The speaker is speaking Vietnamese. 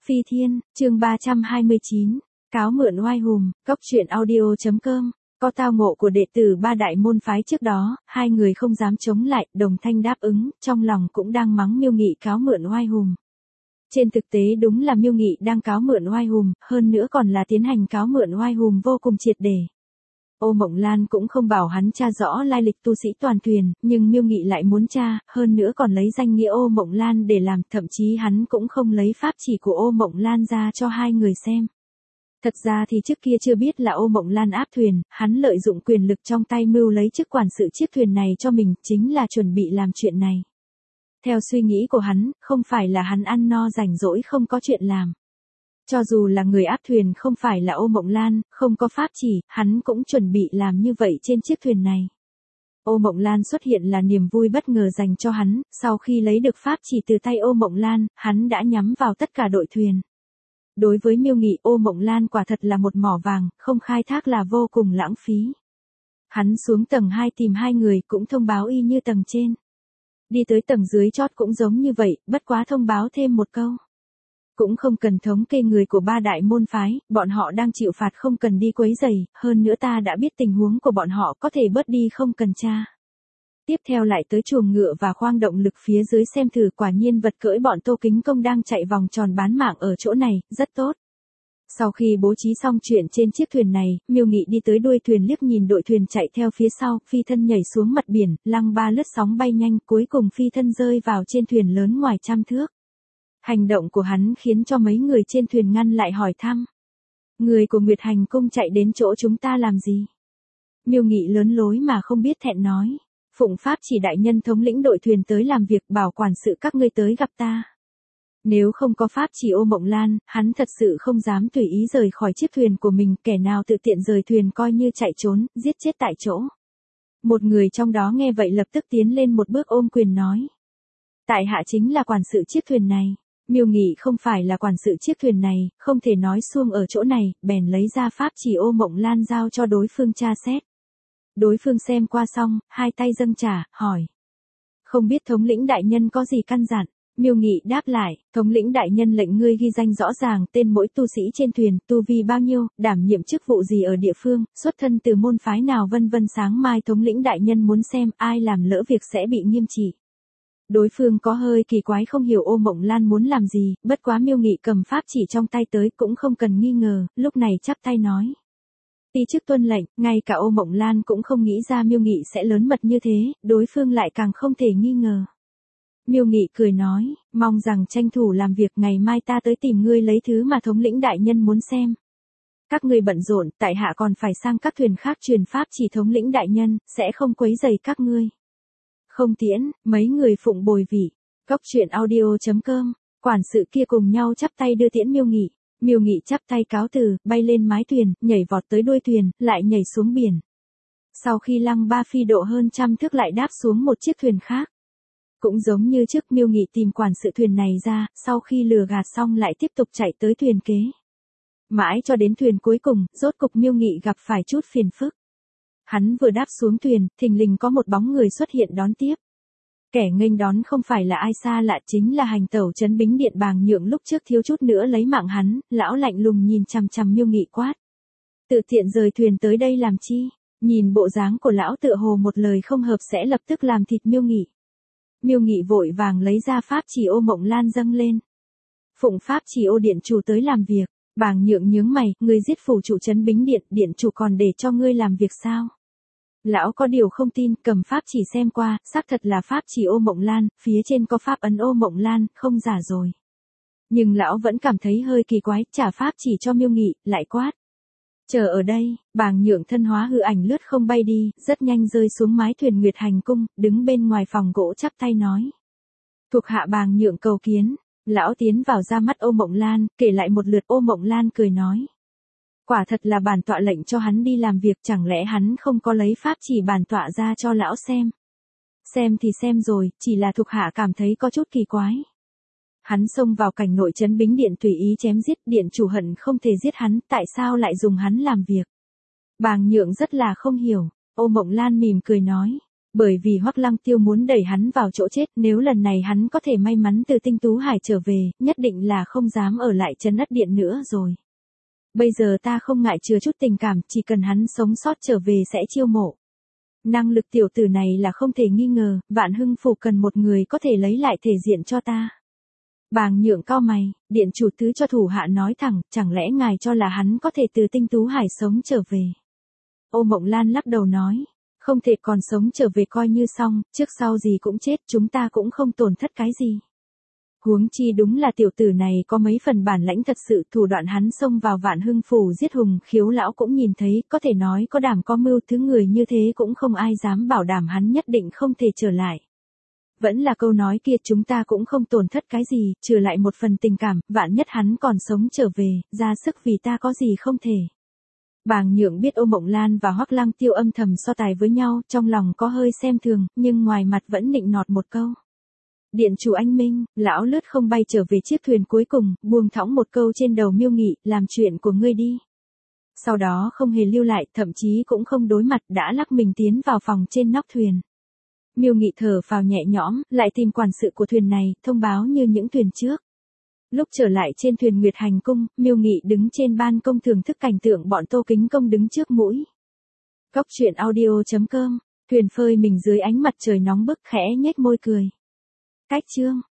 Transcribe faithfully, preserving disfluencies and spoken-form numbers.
Phi Thiên, chương ba trăm hai mươi chín, cáo mượn oai hùng, cốc truyện audio chấm com. Có tao ngộ của đệ tử ba đại môn phái trước đó, hai người không dám chống lại, đồng thanh đáp ứng, trong lòng cũng đang mắng Miêu Nghị cáo mượn oai hùng. Trên thực tế đúng là Miêu Nghị đang cáo mượn oai hùng, hơn nữa còn là tiến hành cáo mượn oai hùng vô cùng triệt để. Ô Mộng Lan cũng không bảo hắn tra rõ lai lịch tu sĩ Toàn Tuyền, nhưng Miêu Nghị lại muốn tra, hơn nữa còn lấy danh nghĩa Ô Mộng Lan để làm, thậm chí hắn cũng không lấy pháp chỉ của Ô Mộng Lan ra cho hai người xem. Thật ra thì trước kia chưa biết là Ô Mộng Lan áp thuyền, hắn lợi dụng quyền lực trong tay mưu lấy chức quản sự chiếc thuyền này cho mình, chính là chuẩn bị làm chuyện này. Theo suy nghĩ của hắn, không phải là hắn ăn no rảnh rỗi không có chuyện làm. Cho dù là người áp thuyền không phải là Ô Mộng Lan, không có pháp chỉ, hắn cũng chuẩn bị làm như vậy trên chiếc thuyền này. Ô Mộng Lan xuất hiện là niềm vui bất ngờ dành cho hắn, sau khi lấy được pháp chỉ từ tay Ô Mộng Lan, hắn đã nhắm vào tất cả đội thuyền. Đối với Miêu Nghị, Ô Mộng Lan quả thật là một mỏ vàng, không khai thác là vô cùng lãng phí. Hắn xuống tầng hai tìm hai người cũng thông báo y như tầng trên. Đi tới tầng dưới chót cũng giống như vậy, bất quá thông báo thêm một câu. Cũng không cần thống kê người của ba đại môn phái, bọn họ đang chịu phạt không cần đi quấy rầy, hơn nữa ta đã biết tình huống của bọn họ có thể bớt đi không cần tra. Tiếp theo lại tới chuồng ngựa và khoang động lực phía dưới xem thử, quả nhiên vật cưỡi bọn Tô Kính Công đang chạy vòng tròn bán mạng ở chỗ này, rất tốt. Sau khi bố trí xong chuyện trên chiếc thuyền này, Miêu Nghị đi tới đuôi thuyền liếc nhìn đội thuyền chạy theo phía sau, phi thân nhảy xuống mặt biển, lăng ba lướt sóng bay nhanh, cuối cùng phi thân rơi vào trên thuyền lớn ngoài trăm thước. Hành động của hắn khiến cho mấy người trên thuyền ngăn lại hỏi thăm. Người của Nguyệt Hành Cung chạy đến chỗ chúng ta làm gì? Miêu Nghị lớn lối mà không biết thẹn nói. Phụng pháp chỉ đại nhân thống lĩnh đội thuyền tới làm việc, bảo quản sự các ngươi tới gặp ta. Nếu không có pháp chỉ Ô Mộng Lan, hắn thật sự không dám tùy ý rời khỏi chiếc thuyền của mình, kẻ nào tự tiện rời thuyền coi như chạy trốn, giết chết tại chỗ. Một người trong đó nghe vậy lập tức tiến lên một bước ôm quyền nói. Tại hạ chính là quản sự chiếc thuyền này. Miêu Nghị không phải là quản sự chiếc thuyền này, không thể nói xuông ở chỗ này, bèn lấy ra pháp chỉ Ô Mộng Lan giao cho đối phương tra xét. Đối phương xem qua xong, hai tay dâng trả, hỏi. Không biết thống lĩnh đại nhân có gì căn dặn? Miêu Nghị đáp lại, thống lĩnh đại nhân lệnh ngươi ghi danh rõ ràng tên mỗi tu sĩ trên thuyền, tu vi bao nhiêu, đảm nhiệm chức vụ gì ở địa phương, xuất thân từ môn phái nào vân vân, sáng mai thống lĩnh đại nhân muốn xem, ai làm lỡ việc sẽ bị nghiêm trị. Đối phương có hơi kỳ quái không hiểu Ô Mộng Lan muốn làm gì, bất quá Miêu Nghị cầm pháp chỉ trong tay tới cũng không cần nghi ngờ, lúc này chắp tay nói. Ti chức tuân lệnh, ngay cả Ô Mộng Lan cũng không nghĩ ra Miêu Nghị sẽ lớn mật như thế, đối phương lại càng không thể nghi ngờ. Miêu Nghị cười nói, mong rằng tranh thủ làm việc, ngày mai ta tới tìm ngươi lấy thứ mà thống lĩnh đại nhân muốn xem. Các ngươi bận rộn, tại hạ còn phải sang các thuyền khác truyền pháp chỉ thống lĩnh đại nhân, sẽ không quấy rầy các ngươi. Không tiễn, mấy người phụng bồi vị. Cốc truyện audio chấm com. Quản sự kia cùng nhau chắp tay đưa tiễn Miêu Nghị. Miêu Nghị chắp tay cáo từ, bay lên mái thuyền, nhảy vọt tới đuôi thuyền, lại nhảy xuống biển. Sau khi lăng ba phi độ hơn trăm thước lại đáp xuống một chiếc thuyền khác. Cũng giống như trước, Miêu Nghị tìm quản sự thuyền này ra, sau khi lừa gạt xong lại tiếp tục chạy tới thuyền kế. Mãi cho đến thuyền cuối cùng, rốt cục Miêu Nghị gặp phải chút phiền phức. Hắn vừa đáp xuống thuyền, thình lình có một bóng người xuất hiện đón tiếp. Kẻ nghênh đón không phải là ai xa lạ, chính là hành tẩu trấn Bính Điện Bàng Nhượng lúc trước thiếu chút nữa lấy mạng hắn, lão lạnh lùng nhìn chằm chằm Miêu Nghị quát. Tự tiện rời thuyền tới đây làm chi? Nhìn bộ dáng của lão tựa hồ một lời không hợp sẽ lập tức làm thịt Miêu Nghị. Miêu Nghị vội vàng lấy ra pháp chỉ Ô Mộng Lan dâng lên. Phụng pháp chỉ Ô điện chủ tới làm việc. Bàng Nhượng nhướng mày, ngươi giết phủ chủ trấn Bính Điện, điện chủ còn để cho ngươi làm việc sao? Lão có điều không tin, cầm pháp chỉ xem qua, xác thật là pháp chỉ Ô Mộng Lan, phía trên có pháp ấn Ô Mộng Lan, không giả rồi. Nhưng lão vẫn cảm thấy hơi kỳ quái, trả pháp chỉ cho Miêu Nghị, lại quát. Chờ ở đây, Bàng Nhượng thân hóa hư ảnh lướt không bay đi, rất nhanh rơi xuống mái thuyền Nguyệt Hành Cung, đứng bên ngoài phòng gỗ chắp tay nói. Thuộc hạ Bàng Nhượng cầu kiến. Lão tiến vào ra mắt Ô Mộng Lan, kể lại một lượt. Ô Mộng Lan cười nói. Quả thật là bản tọa lệnh cho hắn đi làm việc, chẳng lẽ hắn không có lấy pháp chỉ bản tọa ra cho lão xem. Xem thì xem rồi, chỉ là thuộc hạ cảm thấy có chút kỳ quái. Hắn xông vào cảnh nội trấn Bính Điện tùy ý chém giết, điện chủ hận không thể giết hắn, tại sao lại dùng hắn làm việc. Bàng Nhượng rất là không hiểu. Ô Mộng Lan mỉm cười nói. Bởi vì Hoắc Lăng Tiêu muốn đẩy hắn vào chỗ chết, nếu lần này hắn có thể may mắn từ Tinh Tú Hải trở về, nhất định là không dám ở lại Trấn Ất Điện nữa rồi. Bây giờ ta không ngại chừa chút tình cảm, chỉ cần hắn sống sót trở về sẽ chiêu mộ. Năng lực tiểu tử này là không thể nghi ngờ, Vạn Hưng Phủ cần một người có thể lấy lại thể diện cho ta. Bàng Nhượng cau mày, điện chủ tứ cho thủ hạ nói thẳng, chẳng lẽ ngài cho là hắn có thể từ Tinh Tú Hải sống trở về. Ô Mộng Lan lắc đầu nói, không thể, còn sống trở về coi như xong, trước sau gì cũng chết, chúng ta cũng không tổn thất cái gì. Huống chi đúng là tiểu tử này có mấy phần bản lãnh thật sự, thủ đoạn hắn xông vào Vạn Hưng Phủ giết Hùng Khiếu lão cũng nhìn thấy, có thể nói có đảm có mưu, thứ người như thế cũng không ai dám bảo đảm hắn nhất định không thể trở lại. Vẫn là câu nói kia, chúng ta cũng không tổn thất cái gì, trừ lại một phần tình cảm, vạn nhất hắn còn sống trở về, ra sức vì ta có gì không thể. Bàng Nhượng biết Ô Mộng Lan và Hoắc Lăng Tiêu âm thầm so tài với nhau, trong lòng có hơi xem thường, nhưng ngoài mặt vẫn nịnh nọt một câu. Điện chủ anh minh, lão lướt không bay trở về chiếc thuyền cuối cùng, buông thõng một câu trên đầu Miêu Nghị, làm chuyện của ngươi đi. Sau đó không hề lưu lại, thậm chí cũng không đối mặt, đã lắc mình tiến vào phòng trên nóc thuyền. Miêu Nghị thở phào nhẹ nhõm, lại tìm quản sự của thuyền này, thông báo như những thuyền trước. Lúc trở lại trên thuyền Nguyệt Hành Cung, Miêu Nghị đứng trên ban công thưởng thức cảnh tượng bọn Tô Kính Công đứng trước mũi. Cốc truyện audio chấm com, thuyền phơi mình dưới ánh mặt trời nóng bức, khẽ nhếch môi cười. Cách chương